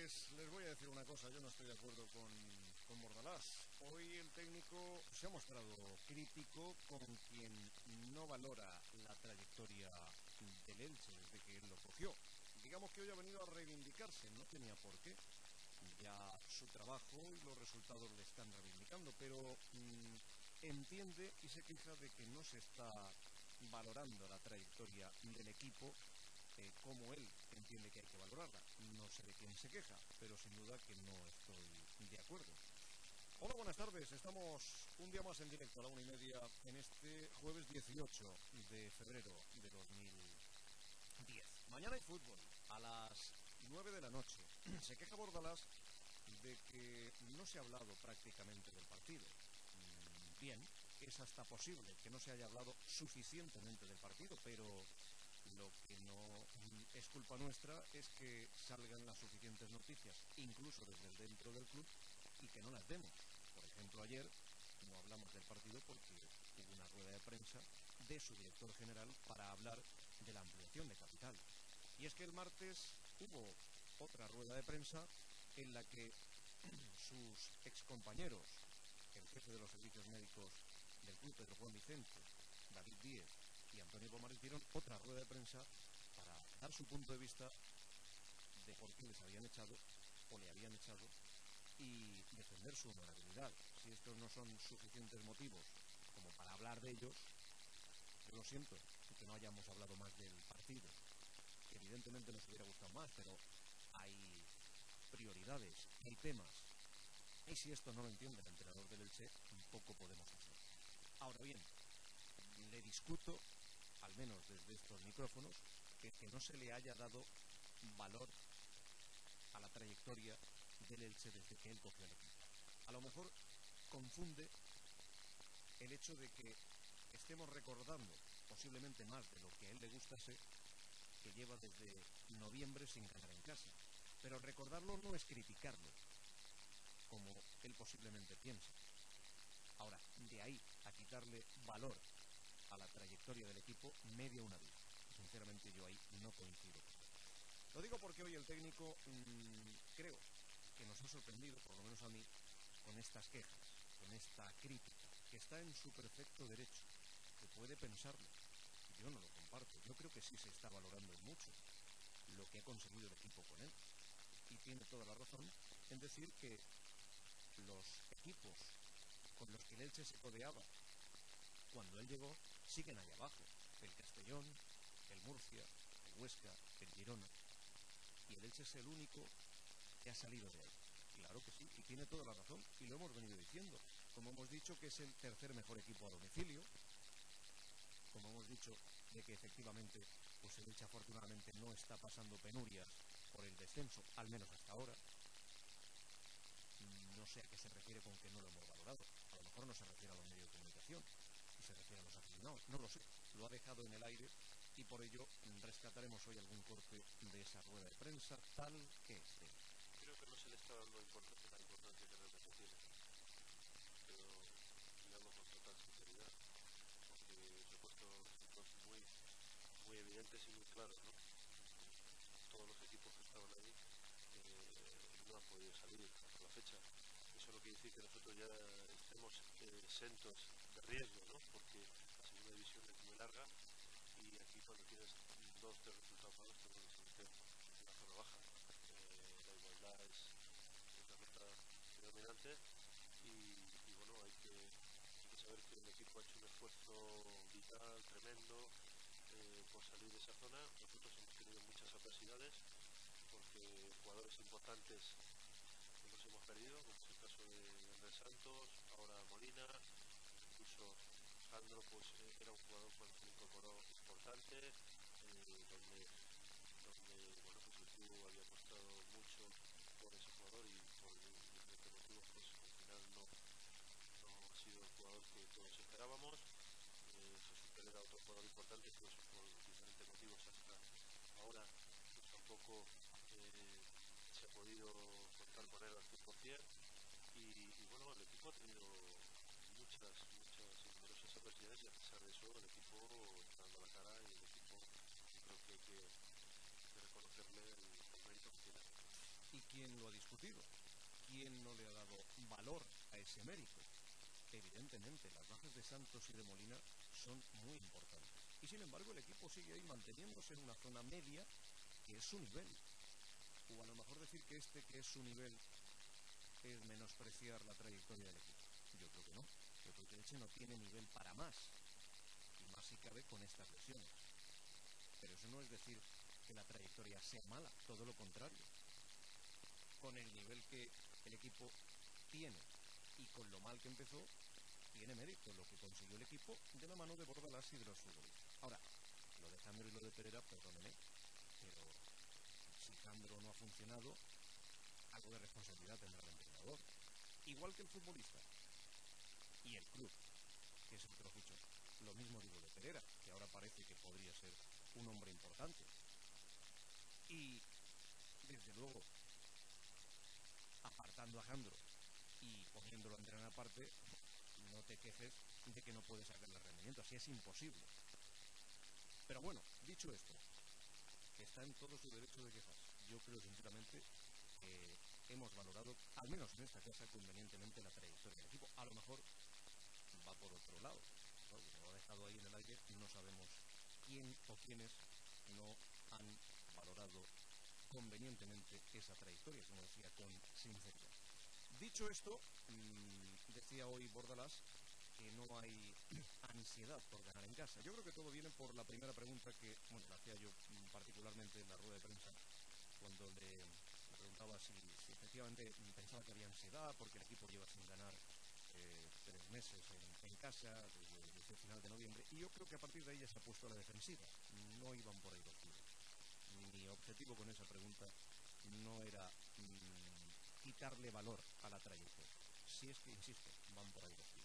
Pues les voy a decir una cosa, yo no estoy de acuerdo con Bordalás. Hoy el técnico se ha mostrado crítico con quien no valora la trayectoria del Elche desde que él lo cogió. Digamos que hoy ha venido a reivindicarse, no tenía por qué. Ya su trabajo y los resultados le están reivindicando, pero entiende y se queja de que no se está valorando la trayectoria del equipo como él entiende que hay que valorarla. No sé de quién se queja, pero sin duda que no estoy de acuerdo. Hola, buenas tardes. Estamos un día más en directo a la 1:30 en este jueves 18 de febrero de 2010. Mañana hay fútbol a las 9 de la noche. Se queja Bordalás de que no se ha hablado prácticamente del partido. Bien, es hasta posible que no se haya hablado suficientemente del partido, pero lo que no es culpa nuestra es que salgan las suficientes noticias, incluso desde dentro del club, y que no las demos. Por ejemplo, ayer no hablamos del partido porque hubo una rueda de prensa de su director general para hablar de la ampliación de capital. Y es que el martes hubo otra rueda de prensa en la que sus excompañeros, el jefe de los servicios médicos del club, Pedro Juan Vicente, David Díez y Antonio Pomar, hicieron otra rueda de prensa para dar su punto de vista de por qué les habían echado o le habían echado y defender su honorabilidad. Si estos no son suficientes motivos como para hablar de ellos, yo lo siento que no hayamos hablado más del partido, que evidentemente nos hubiera gustado más, pero hay prioridades, hay temas, y si esto no lo entiende el entrenador del Elche, poco podemos hacer. Ahora bien, le discuto, al menos desde estos micrófonos, que no se le haya dado valor a la trayectoria del Elche desde que él cogió el equipo. A lo mejor confunde el hecho de que estemos recordando, posiblemente más de lo que a él le gustase, que lleva desde noviembre sin ganar en casa. Pero recordarlo no es criticarlo, como él posiblemente piensa. Ahora, de ahí a quitarle valor a la trayectoria del equipo, media una vida. Sinceramente yo ahí no coincido. Lo digo porque hoy el técnico creo que nos ha sorprendido, por lo menos a mí, con estas quejas, con esta crítica, que está en su perfecto derecho, que puede pensarlo. Yo no lo comparto, yo creo que sí se está valorando mucho lo que ha conseguido el equipo con él. Y tiene toda la razón en decir que los equipos con los que el Elche se codeaba cuando él llegó siguen ahí abajo. El Castellón, el Murcia, el Huesca, el Girona. Y el Elche es el único que ha salido de ahí. Claro que sí, y tiene toda la razón, y lo hemos venido diciendo. Como hemos dicho que es el tercer mejor equipo a domicilio, como hemos dicho de que efectivamente pues el Elche afortunadamente no está pasando penurias por el descenso, al menos hasta ahora. No sé a qué se refiere con que no lo hemos valorado. A lo mejor no se refiere a los medios de comunicación, y se refiere a los aficionados, no lo sé. Lo ha dejado en el aire y por ello rescataremos hoy algún corte de esa rueda de prensa tal que esté. Creo que no se le está dando la importancia que realmente tiene, pero digamos con total sinceridad, porque se ha puesto ejemplos muy evidentes y muy claros, ¿no? Todos los equipos que estaban ahí no han podido salir hasta la fecha. Eso no quiere decir que nosotros ya estemos exentos de riesgo, ¿no? Porque la segunda división es muy larga y aquí cuando tienes 2 o 3 resultados malos te vuelves a meter en la zona baja. La igualdad es la nota predominante y bueno, hay que saber que el equipo ha hecho un esfuerzo vital, tremendo, por salir de esa zona. Nosotros hemos tenido muchas adversidades porque jugadores importantes los hemos perdido, como es el caso de Andrés Santos, ahora Molina, incluso Sandro pues era un jugador cuando se incorporó importante, donde bueno, pues el club había apostado mucho por ese jugador y por diferentes motivos pues al final no ha sido el jugador que todos esperábamos. Jesús Pérez era otro jugador importante, pero eso por diferentes motivos hasta ahora pues tampoco se ha podido contar con él al 100%. Y bueno, el equipo ha tenido muchas y numerosas adversidades y a pesar de eso el equipo está dando la cara y el equipo creo que hay que reconocerle el mérito que tiene. Y quien ¿quién lo ha discutido? ¿Quién no le ha dado valor a ese mérito? Evidentemente, las bajas de Santos y de Molina son muy importantes. Y sin embargo, el equipo sigue ahí manteniéndose en una zona media que es su nivel. O a lo mejor decir que que es su nivel es menospreciar la trayectoria del equipo. Yo creo que no. Yo creo que Elche no tiene nivel para más. Y más si cabe con estas lesiones. Pero eso no es decir que la trayectoria sea mala, todo lo contrario. Con el nivel que el equipo tiene y con lo mal que empezó, tiene mérito lo que consiguió el equipo de la mano de Bordalás y de los futbolistas. Ahora, lo de Jandro y lo de Perera, perdónenme, pero si Jandro no ha funcionado, algo de responsabilidad tendrá el entrenador. Igual que el futbolista y el club, que es el que lo fichó. Lo mismo digo de Perera, que ahora parece que podría ser un hombre importante. Y, desde luego, apartando a Jandro y poniéndolo a entrenar aparte, no te quejes de que no puedes sacarle rendimiento, así es imposible. Pero bueno, dicho esto, que está en todo su derecho de quejarse. Yo creo sinceramente que hemos valorado, al menos en esta casa, convenientemente la trayectoria del equipo. A lo mejor va por otro lado. Bueno, lo ha dejado ahí en el aire, no sabemos quién o quiénes no han valorado convenientemente esa trayectoria, como decía, con sinceridad. Dicho esto, decía hoy Bordalás que no hay ansiedad por ganar en casa. Yo creo que todo viene por la primera pregunta que, bueno, la hacía yo particularmente en la rueda de prensa, cuando le preguntaba si efectivamente pensaba que había ansiedad porque el equipo lleva sin ganar 3 meses en casa desde el final de noviembre, y yo creo que a partir de ahí ya se ha puesto a la defensiva. No iban por ahí los tiros. Mi objetivo con esa pregunta no era quitarle valor a la trayectoria. Si es que, insisto, van por ahí los tiros.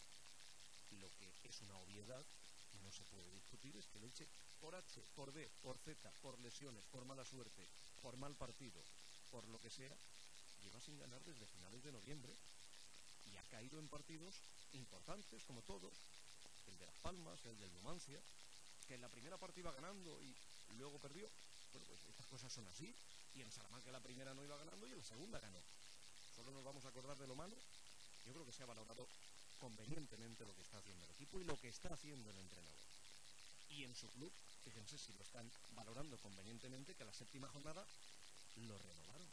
Lo que es una obviedad, no se puede discutir, es que el Elche, por H, por B, por Z, por lesiones, por mala suerte, por mal partido, por lo que sea, lleva sin ganar desde finales de noviembre y ha caído en partidos importantes, como todos, el de Las Palmas, el del Numancia, que en la primera parte iba ganando y luego perdió. Bueno, pues estas cosas son así, y en Salamanca la primera no iba ganando y en la segunda ganó. Solo nos vamos a acordar de lo malo. Yo creo que se ha valorado convenientemente lo que está haciendo el equipo y lo que está haciendo el entrenador. Y en su club, fíjense si lo están valorando convenientemente, que a la séptima jornada lo renovaron.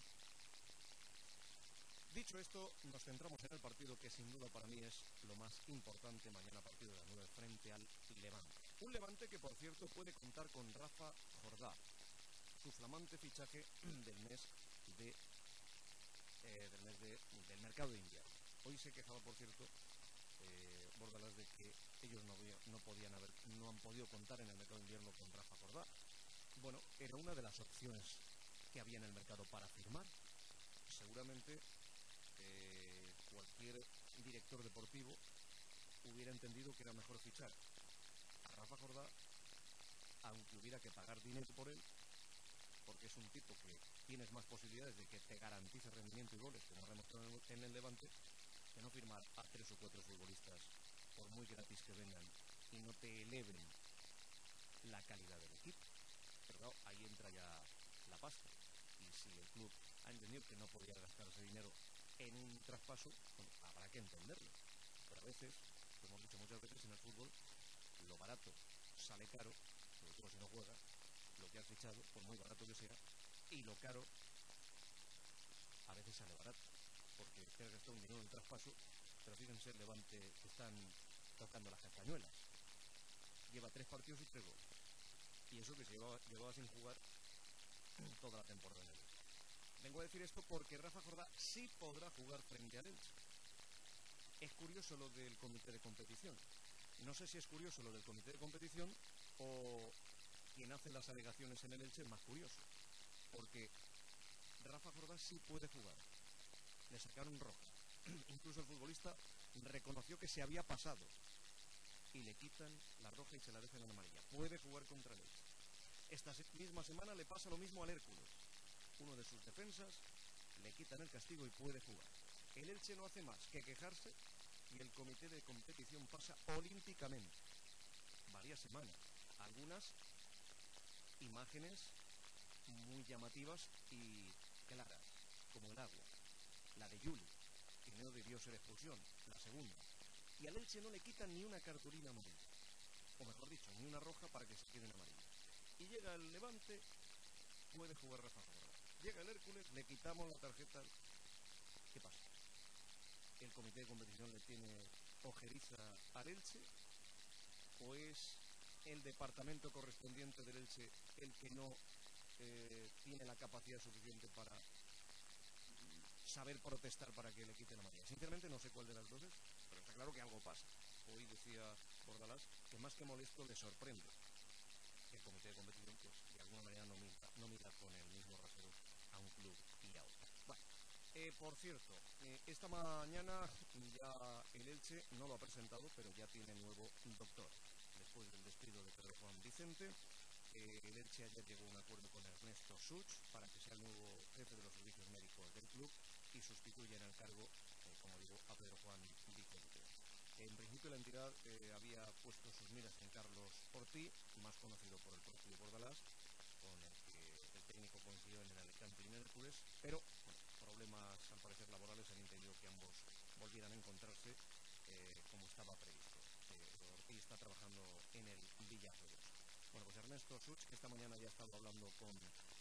Dicho esto, nos centramos en el partido que sin duda para mí es lo más importante mañana a partir de las 9 frente al Levante. Un Levante que, por cierto, puede contar con Rafa Jordá, su flamante fichaje del mes del mercado de invierno. Hoy se quejaba, por cierto, Bordalás, de que ellos no han podido contar en el mercado de invierno con Rafa Jordá. Bueno, era una de las opciones que había en el mercado para firmar. Seguramente cualquier director deportivo hubiera entendido que era mejor fichar a Rafa Jordá, aunque hubiera que pagar dinero por él, porque es un tipo que tienes más posibilidades de que te garantice rendimiento y goles, como ha demostrado en el Levante, que no firmar a 3 o 4 futbolistas por muy gratis que vengan y no te eleven la calidad del equipo. Pero claro, ahí entra ya la pasta. Y si el club ha entendido que no podía gastarse dinero en un traspaso, bueno, habrá que entenderlo. Pero a veces, lo hemos dicho muchas veces en el fútbol, lo barato sale caro, sobre todo si no juegas, lo que has fichado, por muy barato que sea, y lo caro a veces sale barato, porque te has gastado un dinero en un traspaso, pero fíjense el Levante que están tocando las castañuelas. Lleva 3 partidos y 3 goles. Y eso que se llevaba sin jugar toda la temporada en el Elche. Vengo a decir esto porque Rafa Jordá sí podrá jugar frente al Elche. Es curioso lo del comité de competición. No sé si es curioso lo del comité de competición o quien hace las alegaciones en el Elche es más curioso. Porque Rafa Jordá sí puede jugar. Le sacaron roja. Incluso el futbolista reconoció que se había pasado. Y le quitan la roja y se la dejan en amarilla. Puede jugar contra el Elche. Esta misma semana le pasa lo mismo al Hércules. Uno de sus defensas le quitan el castigo y puede jugar. El Elche no hace más que quejarse y el comité de competición pasa olímpicamente. Varias semanas. Algunas imágenes muy llamativas y claras. como el agua, la de Juli, que no debió ser expulsión, la segunda. Y al Elche no le quitan ni una cartulina amarilla, o mejor dicho, ni una roja para que se quede en amarilla. Y llega el Levante, puede jugar Rafa Jordán. Llega el Hércules, le quitamos la tarjeta. ¿Qué pasa? ¿El comité de competición le tiene ojeriza al Elche? ¿O es el departamento correspondiente del Elche el que no tiene la capacidad suficiente para saber protestar para que le quiten la amarilla? Sinceramente no sé cuál de las dos es, pero está claro que algo pasa. Hoy decía Bordalás que más que molesto le sorprende que el comité de competición, pues, de alguna manera no mira con el mismo rasero a un club y a otro. Bueno, por cierto, esta mañana ya el Elche no lo ha presentado, pero ya tiene nuevo doctor. Después del despido de Pedro Juan Vicente, el Elche ayer llegó a un acuerdo con Ernesto Such para que sea el nuevo jefe de los servicios médicos del club y sustituya en el cargo, como digo, a Pedro Juan Vicente. En principio la entidad había puesto sus miras en Carlos Ortí, más conocido por el propio Bordalás, con el que el técnico coincidió en el Alicante y en el Hércules, pero bueno, problemas al parecer laborales han impedido que ambos volvieran a encontrarse como estaba previsto. Ortí está trabajando en el Villarrobledo. Bueno, pues Ernesto Such, que esta mañana ya ha estado hablando con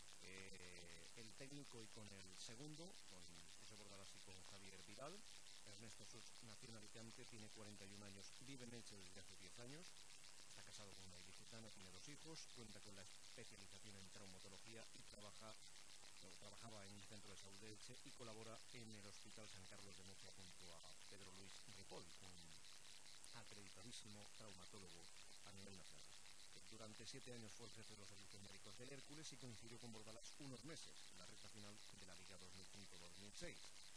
el técnico y con el segundo, con José Bordalás y con Javier Vidal. Ernesto Such nació en Alicante, tiene 41 años, vive en Elche desde hace 10 años, está casado con una ilicitana, tiene 2 hijos, cuenta con la especialización en traumatología y trabajaba en un centro de salud de Elche y colabora en el Hospital San Carlos de Murcia junto a Pedro Luis Ripoll, un acreditadísimo traumatólogo a nivel nacional. Durante 7 años fue el jefe de los servicios médicos del Hércules y coincidió con Bordalás unos meses, en la recta final de la Liga 2005-2006.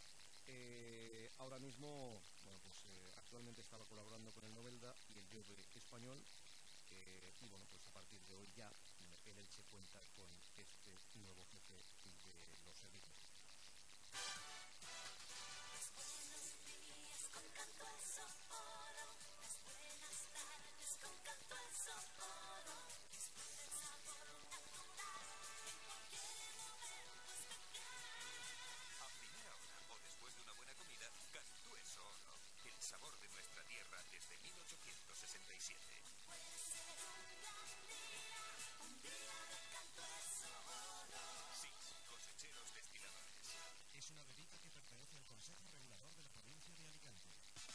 Ahora mismo, bueno, pues actualmente estaba colaborando con el Novelda y el Jove español, y bueno, pues a partir de hoy ya el Elche cuenta con este nuevo jefe de los servicios médicos. Sabor de nuestra tierra desde 1867. Puede ser un gran día, un día de Cantueso Oro. Sí, cosecheros destiladores. Es una bebida que pertenece al Consejo Regulador de la provincia de Alicante.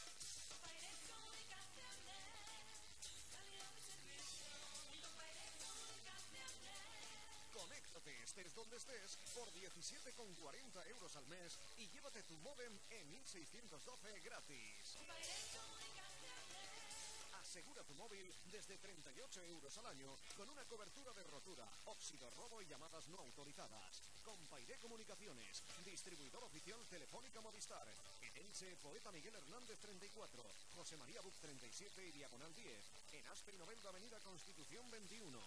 Conéctate, estés donde estés, por 17,40 euros al mes y llévate tu módem en 1612 gratis. Asegura tu móvil desde 38 euros al año con una cobertura de rotura, óxido, robo y llamadas no autorizadas. Compairé Comunicaciones, distribuidor oficial Telefónica Movistar. En Elche, Poeta Miguel Hernández 34, José María Buc 37 y Diagonal 10. En Aspe y Novelda, Avenida Constitución 21.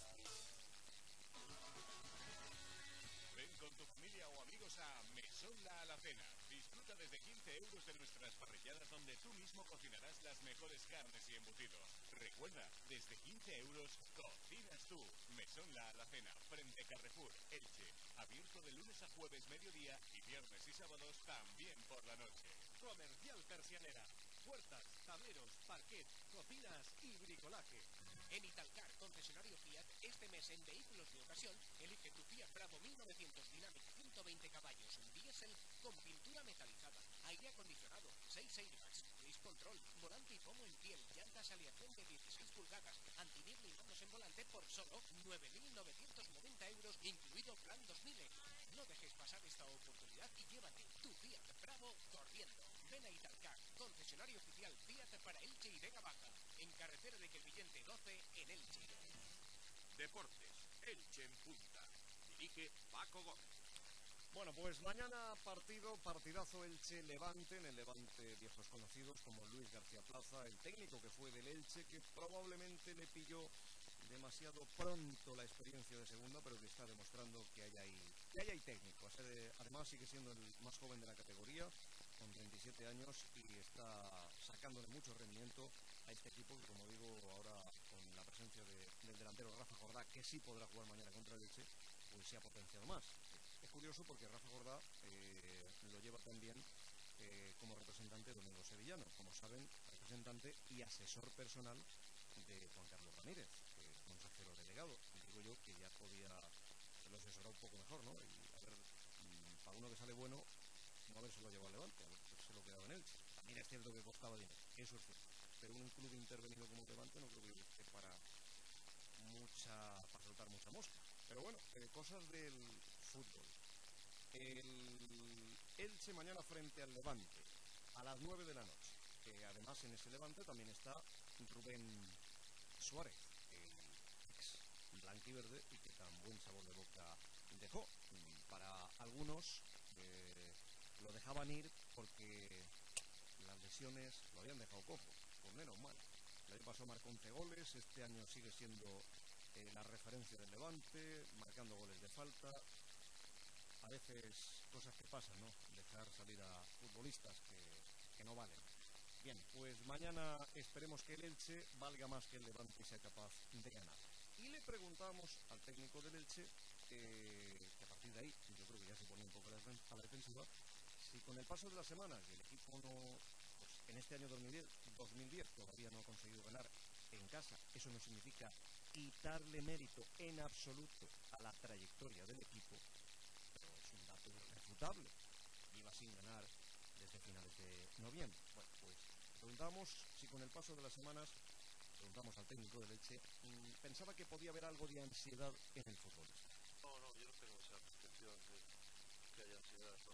Ven con tu familia o amigos a Mesón La Alacena. Disfruta desde 15 euros de nuestras parrilladas donde tú mismo cocinarás las mejores carnes y embutidos. Recuerda, desde 15 euros cocinas tú. Mesón La Alacena, frente Carrefour, Elche. Abierto de lunes a jueves mediodía y viernes y sábados también por la noche. Comercial Persianera. Puertas, tableros, parquet, cocinas y bricolaje. En Italcar, concesionario Fiat, este mes en vehículos de ocasión, elige tu Fiat Bravo 1900 Dynamic 120 caballos, diésel con pintura metalizada, aire acondicionado, 6 airbags, cruise control, volante y pomo en piel, llantas aleación de 16 pulgadas, antinieble y manos en volante por solo 9.990 euros, incluido plan 2000. No dejes pasar esta oportunidad y llévate tu Fiat Bravo corriendo. Ven a Italcar, concesionario oficial Fiat para Elche y Vega Baja, en carretera de Crevillente 12 en Elche. Deportes, Elche en punta. Dirige Paco Gómez. Bueno, pues mañana partidazo Elche-Levante, en el Levante viejos conocidos como Luis García Plaza, el técnico que fue del Elche, que probablemente le pilló demasiado pronto la experiencia de segunda, pero que está demostrando que hay ahí técnico. Además sigue siendo el más joven de la categoría, con 37 años, y está sacándole mucho rendimiento a este equipo que, como digo, ahora con la presencia del delantero Rafa Jordá, que sí podrá jugar mañana contra el Elche, pues se ha potenciado más. Es curioso porque Rafa Jordá lo lleva también como representante Domingo Sevillano, como saben, representante y asesor personal de Juan Carlos Ramírez, consejero delegado. Digo yo que ya podía haberlo asesorado un poco mejor, ¿no? Y a ver, para uno que sale bueno, no habérselo llevado al Levante, se lo quedaba en Elche. También es cierto que costaba dinero, eso es cierto. Pero un club intervenido como Levante no creo que esté para soltar mucha mosca. Pero bueno, cosas del fútbol. El Elche mañana frente al Levante a las 9 de la noche. Además en ese Levante también está Rubén Suárez, el ex blanquiverde y que tan buen sabor de boca dejó. Para algunos lo dejaban ir porque las lesiones lo habían dejado cojo, pues menos mal. El año pasado marcó 11 goles, este año sigue siendo la referencia del Levante, marcando goles de falta. A veces cosas que pasan, ¿no? Dejar salir a futbolistas que no valen. Bien, pues mañana esperemos que el Elche valga más que el Levante y sea capaz de ganar. Y le preguntamos al técnico del Elche, que a partir de ahí yo creo que ya se pone un poco a la defensiva, si con el paso de la semana que el equipo no, pues en este año 2010 todavía no ha conseguido ganar en casa, eso no significa quitarle mérito en absoluto a la trayectoria del equipo, pero es un dato irrefutable. Lleva sin ganar desde finales de noviembre. Bueno, pues preguntamos si con el paso de las semanas, preguntamos al técnico de Elche, pensaba que podía haber algo de ansiedad en el futbolista. No, yo no tengo esa percepción de que haya ansiedad, ¿no?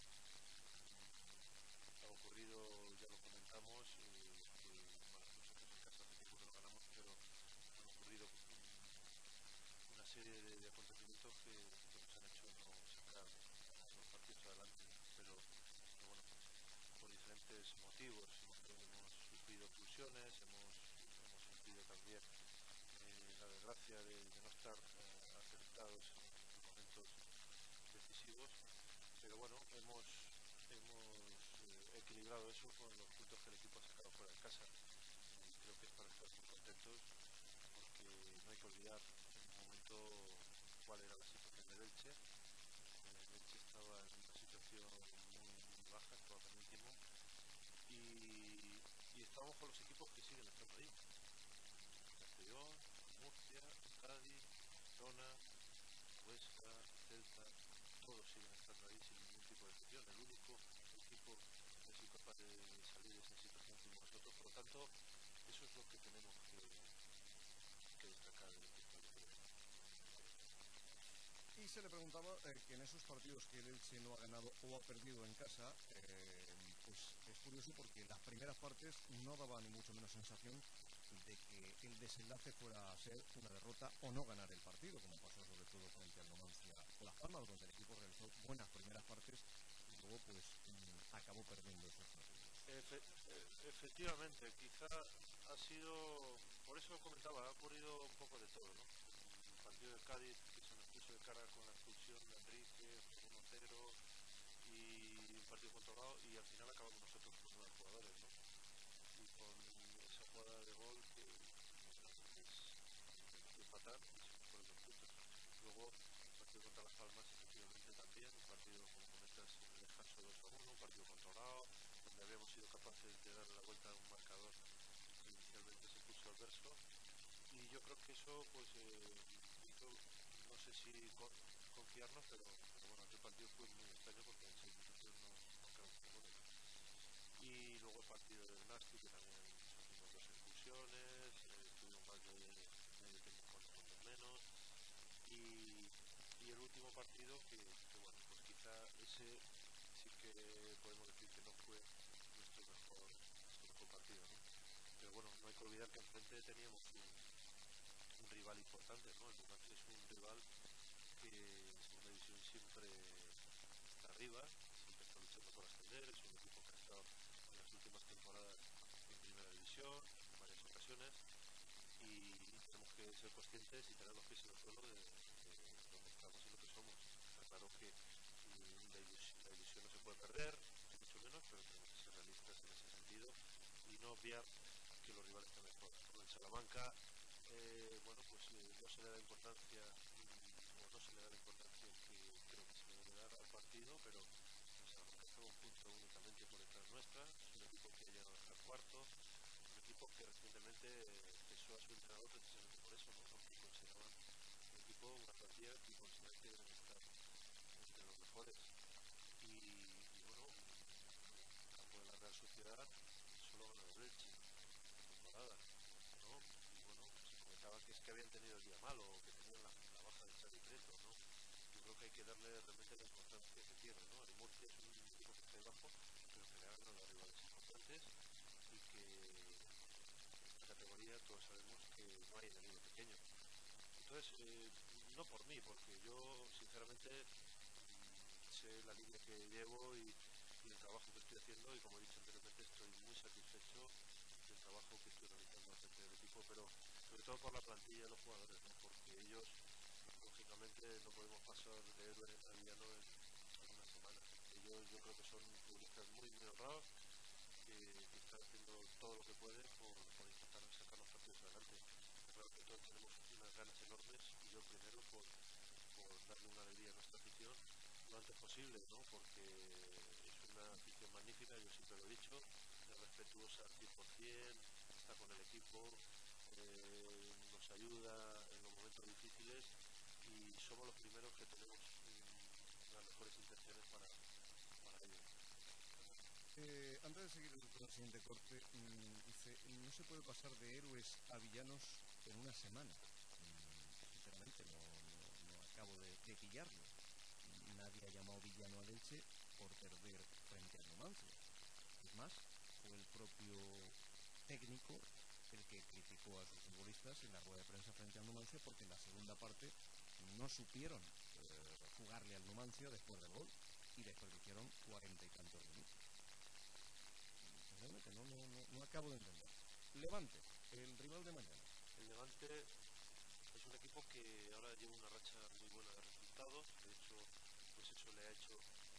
Ha ocurrido, ya lo comentamos, bueno, nosotros en casa hace tiempo que no ganamos, pero han ocurrido una serie de acontecimientos que nos han hecho no sacar los partidos adelante, pero bueno, por diferentes motivos. Hemos sufrido expulsiones, hemos sufrido también la desgracia de no estar acertados en momentos decisivos, pero bueno, hemos equilibrado eso con los puntos que el equipo ha sacado fuera de casa. Creo que es para estar muy contentos, porque no hay que olvidar en un momento cuál era la situación del Elche. El Elche estaba en una situación muy baja, estaba penúltimo, y estábamos con los equipos que siguen estando ahí: Castellón, Murcia, Cádiz, Zona, Huesca, Celta. Todos siguen estando ahí sin ningún tipo de excepción. El único equipo que ha sido capaz de salir de esa situación fuimos nosotros. Por lo tanto, eso es lo que tenemos que destacar del equipo. Y se le preguntaba que en esos partidos que el Elche no ha ganado o ha perdido en casa, pues es curioso porque las primeras partes no daban ni mucho menos sensación de que el desenlace fuera a ser una derrota o no ganar el partido, como pasó sobre todo frente al Numancia o Las Palmas, donde el equipo realizó buenas primeras partes y luego pues acabó perdiendo esos partidos. Efectivamente, quizá ha sido, por eso comentaba, ha ocurrido un poco de todo, ¿no? Un partido de Cádiz que se nos puso de cara con la expulsión de Enrique, 1-0, y un partido controlado, y al final acabamos nosotros con 9 jugadores, ¿no? Y con esa jugada de gol que permitió empatar y se nos fueron 2 puntos. Luego, el partido contra Las Palmas, efectivamente también, un partido, como comentas, en el descanso 2-1, un partido controlado, donde habíamos sido capaces de darle la vuelta a un marcador que inicialmente se puso adverso, y yo creo que eso pues hizo, no sé si confiarnos, pero bueno, aquel partido fue muy extraño porque en 6 minutos nos marcaron 3 goles. Y luego el partido del Nasti, que también sufrimos 2 expulsiones, tuvimos más de medio tiempo con nosotros menos, y el último partido que bueno, pues quizá ese sí que podemos decir que no fue nuestro mejor partido, ¿no? Pero bueno, no hay que olvidar que enfrente teníamos un rival importante, ¿no? El Numancia es un rival que en segunda división siempre está arriba, siempre está luchando por ascender. Es un equipo que ha estado en las últimas temporadas en primera división en varias ocasiones, y tenemos que ser conscientes y tener los pies en el suelo de dónde estamos y lo que somos. Está claro que la ilusión no se puede perder, ni mucho menos, pero tenemos que ser realistas en ese sentido y no obviar que los rivales están mejor. En Salamanca, bueno, pues no se le da importancia, o no se le da la importancia que creo que se le debe dar pero nos alcanzaba un punto únicamente por detrás nuestra. Es un equipo que ha llegado a estar cuarto, un equipo que recientemente cesó a su entrenador precisamente por eso, ¿no? Porque consideraban un equipo, una plantilla que consideran que deben estar entre los mejores. Y bueno, en el campo de la Real Sociedad solo ganó el Elche en temporada, ¿no? Y bueno, se comentaba que es que habían tenido el día malo o que tenían la baja de Xavi Prieto, ¿no? Yo creo que hay que darle realmente la importancia que tiene, ¿no? El Murcia es un equipo que está ahí abajo, pero que le ha ganado a rivales importantes y que en esta categoría todos sabemos que no hay enemigo pequeño. Entonces, no por mí, porque yo sinceramente sé la línea que llevo y el trabajo que estoy haciendo, y como he dicho anteriormente estoy muy satisfecho del trabajo que estoy realizando al frente del equipo, pero sobre todo por la plantilla de los jugadores, ¿no? Porque ellos, lógicamente, no podemos pasar de héroe a villano en una semana. Ellos yo creo que son futbolistas muy, muy honrados, que están haciendo todo lo que pueden por intentar sacar los partidos adelante. Claro que todos tenemos unas ganas enormes, y yo primero por darle una alegría a nuestra afición lo antes posible, ¿no? Porque es una afición magnífica, yo siempre lo he dicho, es respetuosa al 100%, está con el equipo, nos ayuda en los momentos difíciles, y somos los primeros que tenemos las mejores intenciones para ello. Antes de seguir con el siguiente corte, dice, no se puede pasar de héroes a villanos en una semana. Sinceramente, no acabo de pillarlo. Nadie ha llamado villano al Elche por perder frente al Numancia. Es más, fue el propio técnico el que criticó a sus futbolistas en la rueda de prensa frente al Numancia porque en la segunda parte no supieron jugarle al Numancia después del gol y desperdiciaron 40 y tantos minutos. Sinceramente, no acabo de entender. Levante, el rival de mañana. El Levante es un equipo que ahora lleva una racha muy buena de resultados. De hecho, pues eso le ha hecho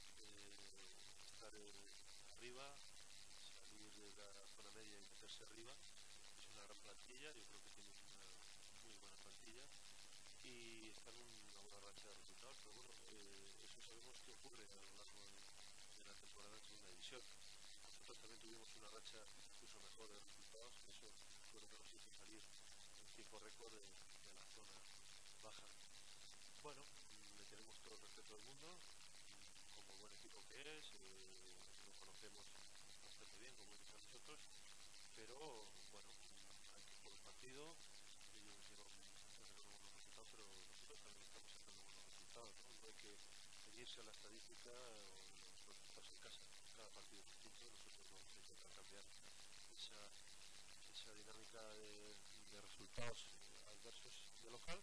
estar arriba, salir de la zona media y meterse arriba. Es una gran plantilla, yo creo que tiene una muy buena plantilla y está en una buena racha de resultados, pero bueno, eso sabemos que ocurre a lo largo de la temporada en segunda división. Nosotros también tuvimos una racha incluso mejor de resultados, y eso fue lo que nos hizo salir en tiempo récord de la zona baja. Bueno, le tenemos todo el respeto del mundo, como buen equipo que es, lo conocemos bastante bien, como dicen nosotros, pero bueno, hay que jugar el partido, ellos están sacando buenos resultados, pero nosotros también estamos sacando buenos resultados, ¿no? No hay que ceñirse a la estadística o los resultados en casa. Cada partido es distinto, nosotros vamos a intentar cambiar esa dinámica de resultados adversos de local.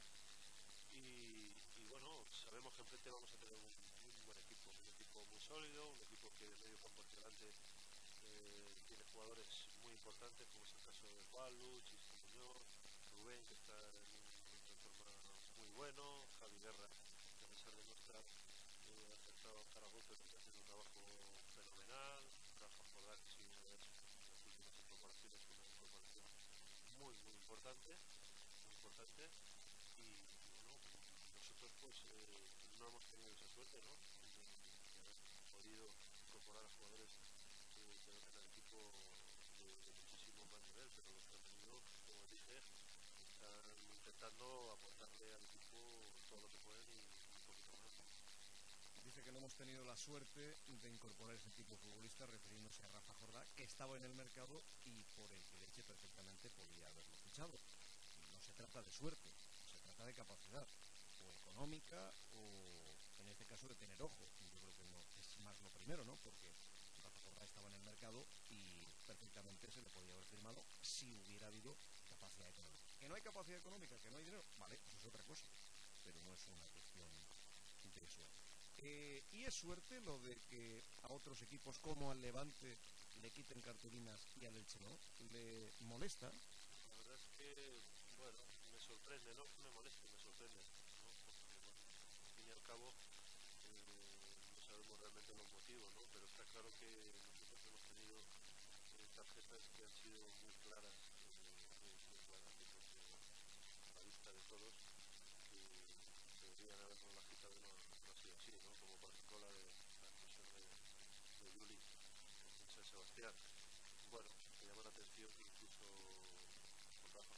Y bueno, sabemos que enfrente vamos a tener un buen equipo, un equipo muy sólido, un equipo que de medio campo hacia adelante tiene jugadores muy importantes, como es el caso de Juanlu, Chiste Muñoz, Rubén, que está en un momento de forma muy bueno, Javi Guerra, que a pesar de no estar acertado a Zaragoza, está haciendo un trabajo fenomenal, Rafa Jordá, que sí, una de las últimas incorporaciones, una incorporación muy, muy importante, muy importante. Y bueno, nosotros pues no hemos tenido esa suerte, ¿no? De haber podido incorporar a jugadores que no tengan equipo de muchísimo más nivel, pero los que han venido, como dije, están intentando aportarle al equipo todo lo que pueden y un poquito más, ¿no? Dice que no hemos tenido la suerte de incorporar ese tipo de futbolista, refiriéndose a Rafa Jordá, que estaba en el mercado y por el que el Elche perfectamente podía haberlo fichado. No se trata de suerte, se trata de capacidad, o económica, o en este caso de tener ojo. Yo creo que no, es más lo primero, ¿no? Porque Rafa Jordá estaba en el mercado y perfectamente se le podía haber firmado si hubiera habido capacidad económica. Que no hay capacidad económica, que no hay dinero, vale, eso es otra cosa, pero no es una cuestión de suerte. Y es suerte lo de que a otros equipos como al Levante le quiten cartulinas y al Elche no. ¿Le molesta? La verdad es que, bueno, me sorprende, no es que me moleste, me sorprende, ¿no? Porque, bueno, al fin y al cabo no sabemos realmente los motivos, ¿no? Pero está claro que nosotros hemos tenido tarjetas que han sido muy claras, muy claras. Yo creo que a la vista de todos que deberían habernos las quitado y no ha sido así, ¿no? Como por ejemplo la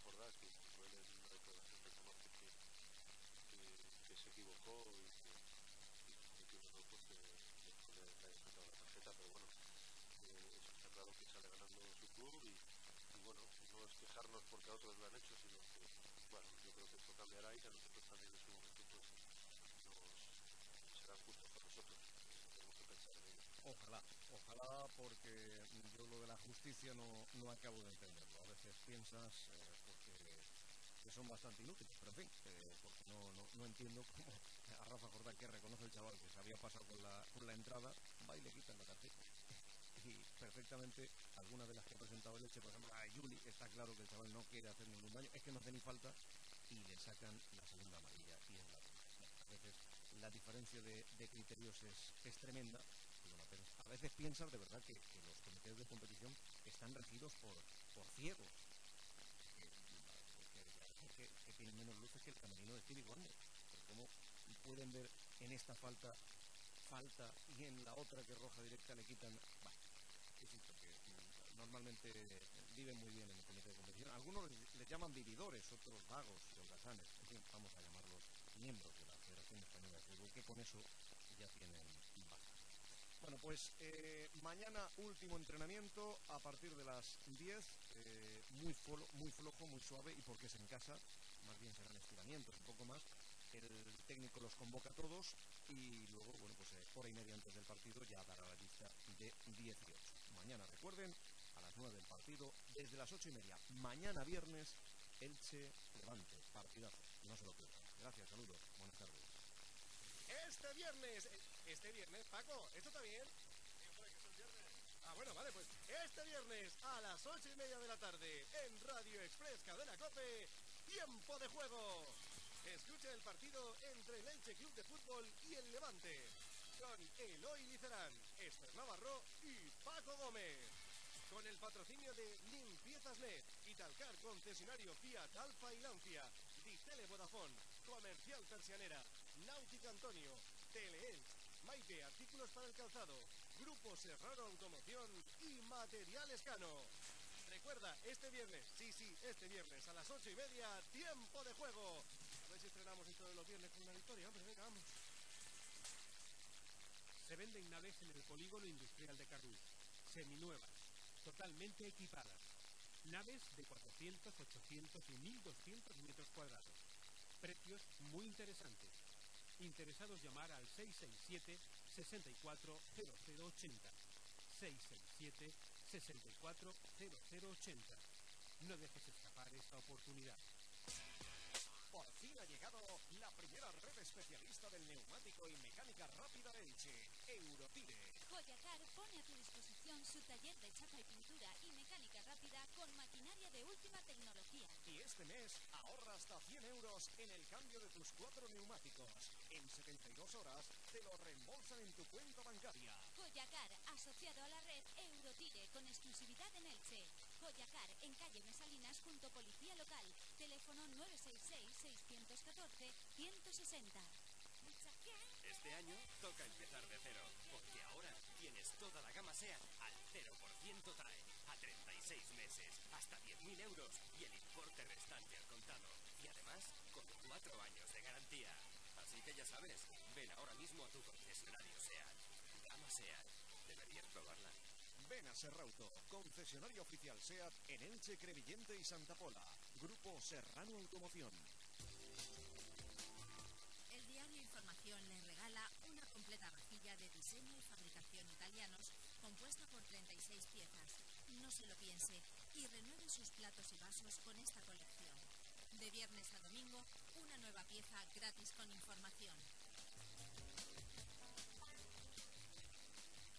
Jordá, que incluso él en una declaración reconoce que se equivocó y que cometió un error, pues que le haya sacado la tarjeta, pero bueno, eso está claro que sale ganando su club y bueno, no es quejarnos porque a otros lo han hecho, sino que, bueno, yo creo que esto cambiará y que a nosotros también en su momento pues nos serán justos con nosotros, tenemos que pensar en ello. Ojalá, porque yo lo de la justicia no acabo de entenderlo. A veces piensas que son bastante inútiles, pero en fin, porque no entiendo cómo a Rafa Jordá, que reconoce el chaval que se había pasado con la entrada, va y le quitan la tarjeta. Y perfectamente, algunas de las que ha presentado el Elche, por ejemplo, a Juli, está claro que el chaval no quiere hacer ningún daño, es que no hace ni falta, y le sacan la segunda amarilla y es la primera. A veces la diferencia de criterios es tremenda, y bueno, a veces piensas de verdad que los comités de competición están regidos por ciegos, que tienen menos luces que el camerino de Stevie Wonder. Pero ¿cómo pueden ver en esta falta y en la otra que es roja directa le quitan? Bueno, insisto que normalmente viven muy bien en el comité de competición. Algunos les llaman vividores, otros vagos y holgazanes. En fin, vamos a llamarlos miembros de la Federación Española de Fútbol, que con eso ya tienen bastante. Bueno, pues mañana último entrenamiento a partir de las 10, muy flojo, muy suave, y porque es en casa, más bien serán estiramientos, un poco más. El técnico los convoca a todos y luego, bueno, pues hora y media antes del partido ya dará la lista de 18. Mañana, recuerden, a las 9 el partido, desde las 8:30. Mañana viernes, Elche Levante, partidazo, no se lo pierdan. Gracias, saludos, buenas tardes. Este viernes, Paco, ¿esto está bien? Bueno, vale, pues este viernes a las 8:30 de la tarde en Radio Express Cadena COPE, Tiempo de Juego. Escucha el partido entre el Elche Club de Fútbol y el Levante, con Eloy Licerán, Esther Navarro y Paco Gómez. Con el patrocinio de Limpiezas Net, Italcar concesionario Fiat Alfa y Lancia, Ditele Vodafone, Comercial Persianera, Náutica Antonio, Teleelch, Maite Artículos para el Calzado, Grupo Serrano Automoción y Materiales Cano. Recuerda, este viernes, este viernes a las 8:30, Tiempo de Juego. A ver si estrenamos esto de los viernes con una victoria, hombre, venga, vamos. Se venden naves en el Polígono Industrial de Carrús, seminuevas, totalmente equipadas. Naves de 400, 800 y 1200 metros cuadrados. Precios muy interesantes. Interesados, llamar al 667 64 0080. 667 64 0080. No dejes escapar esta oportunidad. Por fin ha llegado la primera red especialista del neumático y mecánica rápida de Elche, Eurotire. Joyacar pone a tu disposición su taller de chapa y pintura y mecánica rápida con maquinaria de última tecnología. Y este mes ahorra hasta 100 euros en el cambio de tus 4 neumáticos. En 72 horas te lo reembolsan en tu cuenta bancaria. Joyacar, asociado a la red Eurotire, con exclusividad en Elche. Joyacar, en calle Mesalinas, junto Policía Local. Teléfono 966-614-160. Este año toca empezar de cero, porque ahora tienes toda la gama SEAT al 0% TAE, a 36 meses, hasta 10.000 euros y el importe restante al contado. Y además, con 4 años de garantía. Así que ya sabes, ven ahora mismo a tu concesionario SEAT. Gama SEAT, deberías probarla. Ven a Serrauto, concesionario oficial SEAT en Elche, Crevillente y Santa Pola. Grupo Serrano Automoción. El diario Información les regala una completa vajilla de diseño y fabricación italianos compuesta por 36 piezas. No se lo piense y renueve sus platos y vasos con esta colección. De viernes a domingo, una nueva pieza gratis con información.